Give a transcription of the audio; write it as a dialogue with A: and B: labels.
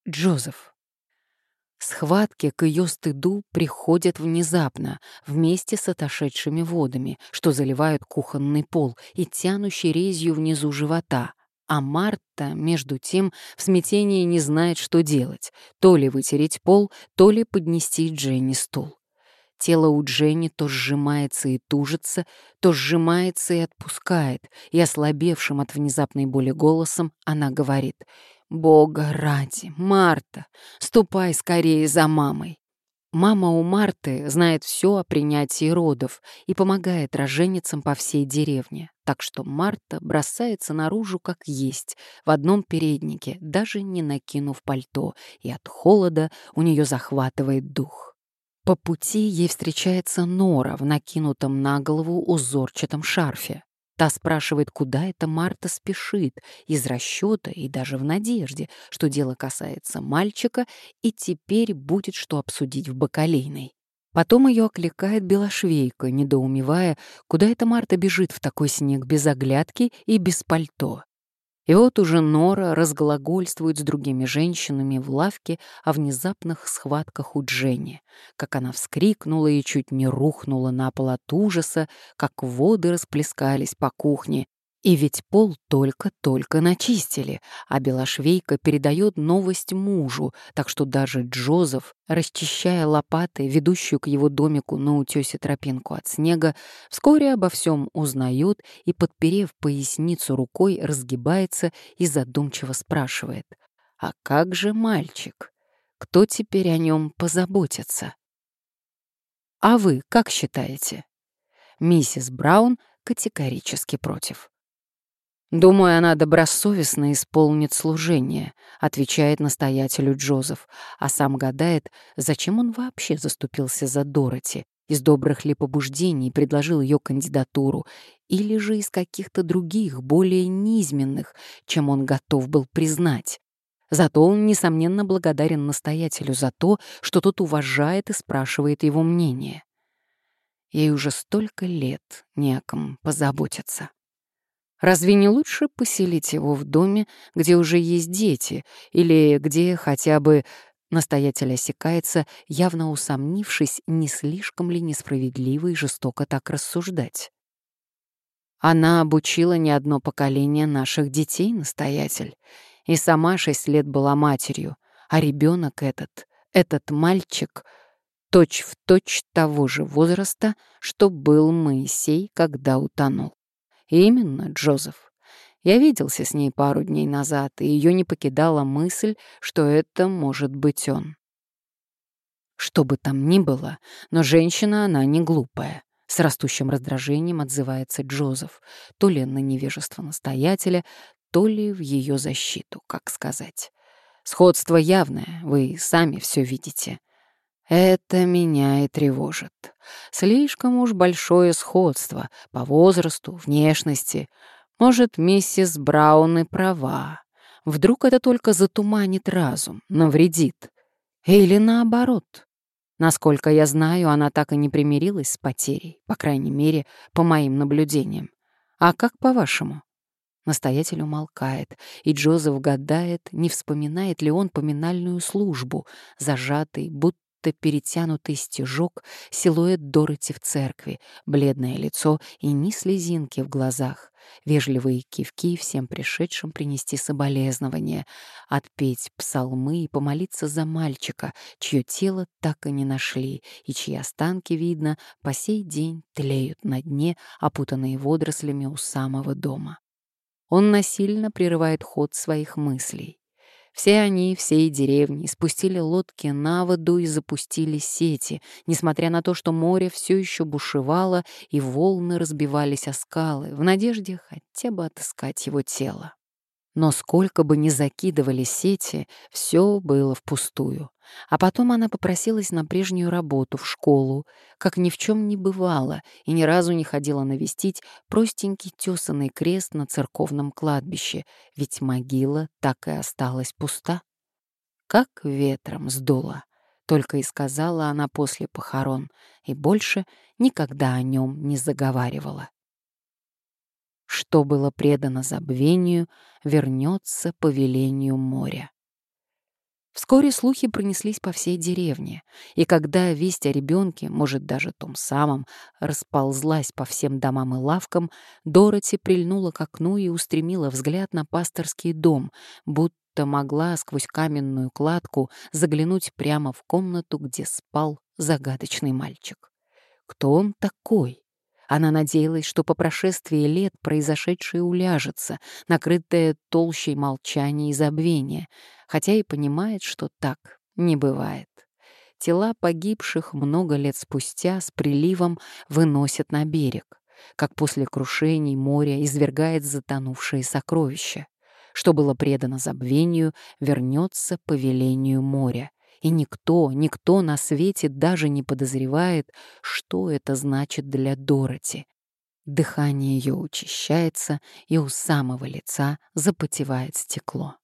A: Джозеф. Схватки к ее стыду приходят внезапно, вместе с отошедшими водами, что заливают кухонный пол и тянущей резью внизу живота. А Марта, между тем, в смятении не знает, что делать: то ли вытереть пол, то ли поднести Дженни стул. Тело у Дженни то сжимается и тужится, то сжимается и отпускает, и ослабевшим от внезапной боли голосом она говорит: «Бога ради, Марта, ступай скорее за мамой». Мама у Марты знает все о принятии родов и помогает роженицам по всей деревне, так что Марта бросается наружу как есть, в одном переднике, даже не накинув пальто, и от холода у нее захватывает дух. По пути ей встречается Нора в накинутом на голову узорчатом шарфе. Та спрашивает, куда это Марта спешит, из расчета и даже в надежде, что дело касается мальчика и теперь будет что обсудить в бакалейной. Потом ее окликает белошвейка, недоумевая, куда эта Марта бежит в такой снег без оглядки и без пальто. И вот уже Нора разглагольствует с другими женщинами в лавке о внезапных схватках у Дженни, как она вскрикнула и чуть не рухнула на пол от ужаса, как воды расплескались по кухне. И ведь пол только-только начистили, а белошвейка передает новость мужу, так что даже Джозеф, расчищая лопатой ведущую к его домику на утесе тропинку от снега, вскоре обо всем узнает и, подперев поясницу рукой, разгибается и задумчиво спрашивает: «А как же мальчик? Кто теперь о нем позаботится?» А вы как считаете? Миссис Браун категорически против. «Думаю, она добросовестно исполнит служение», — отвечает настоятелю Джозеф, а сам гадает, зачем он вообще заступился за Дороти, из добрых ли побуждений предложил ее кандидатуру, или же из каких-то других, более низменных, чем он готов был признать. Зато он, несомненно, благодарен настоятелю за то, что тот уважает и спрашивает его мнение. Ей уже столько лет не о ком позаботиться. Разве не лучше поселить его в доме, где уже есть дети, или где хотя бы... Настоятель осекается, явно усомнившись, не слишком ли несправедливо и жестоко так рассуждать. Она обучила не одно поколение наших детей, настоятель, и сама 6 лет была матерью, а ребенок этот мальчик, точь-в-точь того же возраста, что был Моисей, когда утонул. Именно, Джозеф. Я виделся с ней пару дней назад, и ее не покидала мысль, что это может быть он. Что бы там ни было, но женщина она не глупая. С растущим раздражением отзывается Джозеф, то ли на невежество настоятеля, то ли в ее защиту, как сказать. Сходство явное, вы сами все видите. Это меня и тревожит. Слишком уж большое сходство по возрасту, внешности. Может, миссис Браун и права. Вдруг это только затуманит разум, навредит. Или наоборот. Насколько я знаю, она так и не примирилась с потерей, по крайней мере, по моим наблюдениям. А как по-вашему? Настоятель умолкает, и Джозеф гадает, не вспоминает ли он поминальную службу, зажатый, будто перетянутый стежок, силуэт Дороти в церкви, бледное лицо и ни слезинки в глазах, вежливые кивки всем пришедшим принести соболезнования, отпеть псалмы и помолиться за мальчика, чье тело так и не нашли, и чьи останки, видно, по сей день тлеют на дне, опутанные водорослями у самого дома. Он насильно прерывает ход своих мыслей. Все они, всей деревни, спустили лодки на воду и запустили сети, несмотря на то, что море все еще бушевало и волны разбивались о скалы, в надежде хотя бы отыскать его тело. Но сколько бы ни закидывали сети, все было впустую. А потом она попросилась на прежнюю работу в школу, как ни в чем не бывало, и ни разу не ходила навестить простенький тесанный крест на церковном кладбище, ведь могила так и осталась пуста. Как ветром сдуло, только и сказала она после похорон, и больше никогда о нем не заговаривала. Что было предано забвению, вернется по велению моря. Вскоре слухи пронеслись по всей деревне, и когда весть о ребенке, может, даже том самом, расползлась по всем домам и лавкам, Дороти прильнула к окну и устремила взгляд на пасторский дом, будто могла сквозь каменную кладку заглянуть прямо в комнату, где спал загадочный мальчик. Кто он такой? Она надеялась, что по прошествии лет произошедшее уляжется, накрытое толщей молчания и забвения, хотя и понимает, что так не бывает. Тела погибших много лет спустя с приливом выносят на берег, как после крушений море извергает затонувшие сокровища. Что было предано забвению, вернется по велению моря. И никто на свете даже не подозревает, что это значит для Дороти. Дыхание ее учащается, и у самого лица запотевает стекло.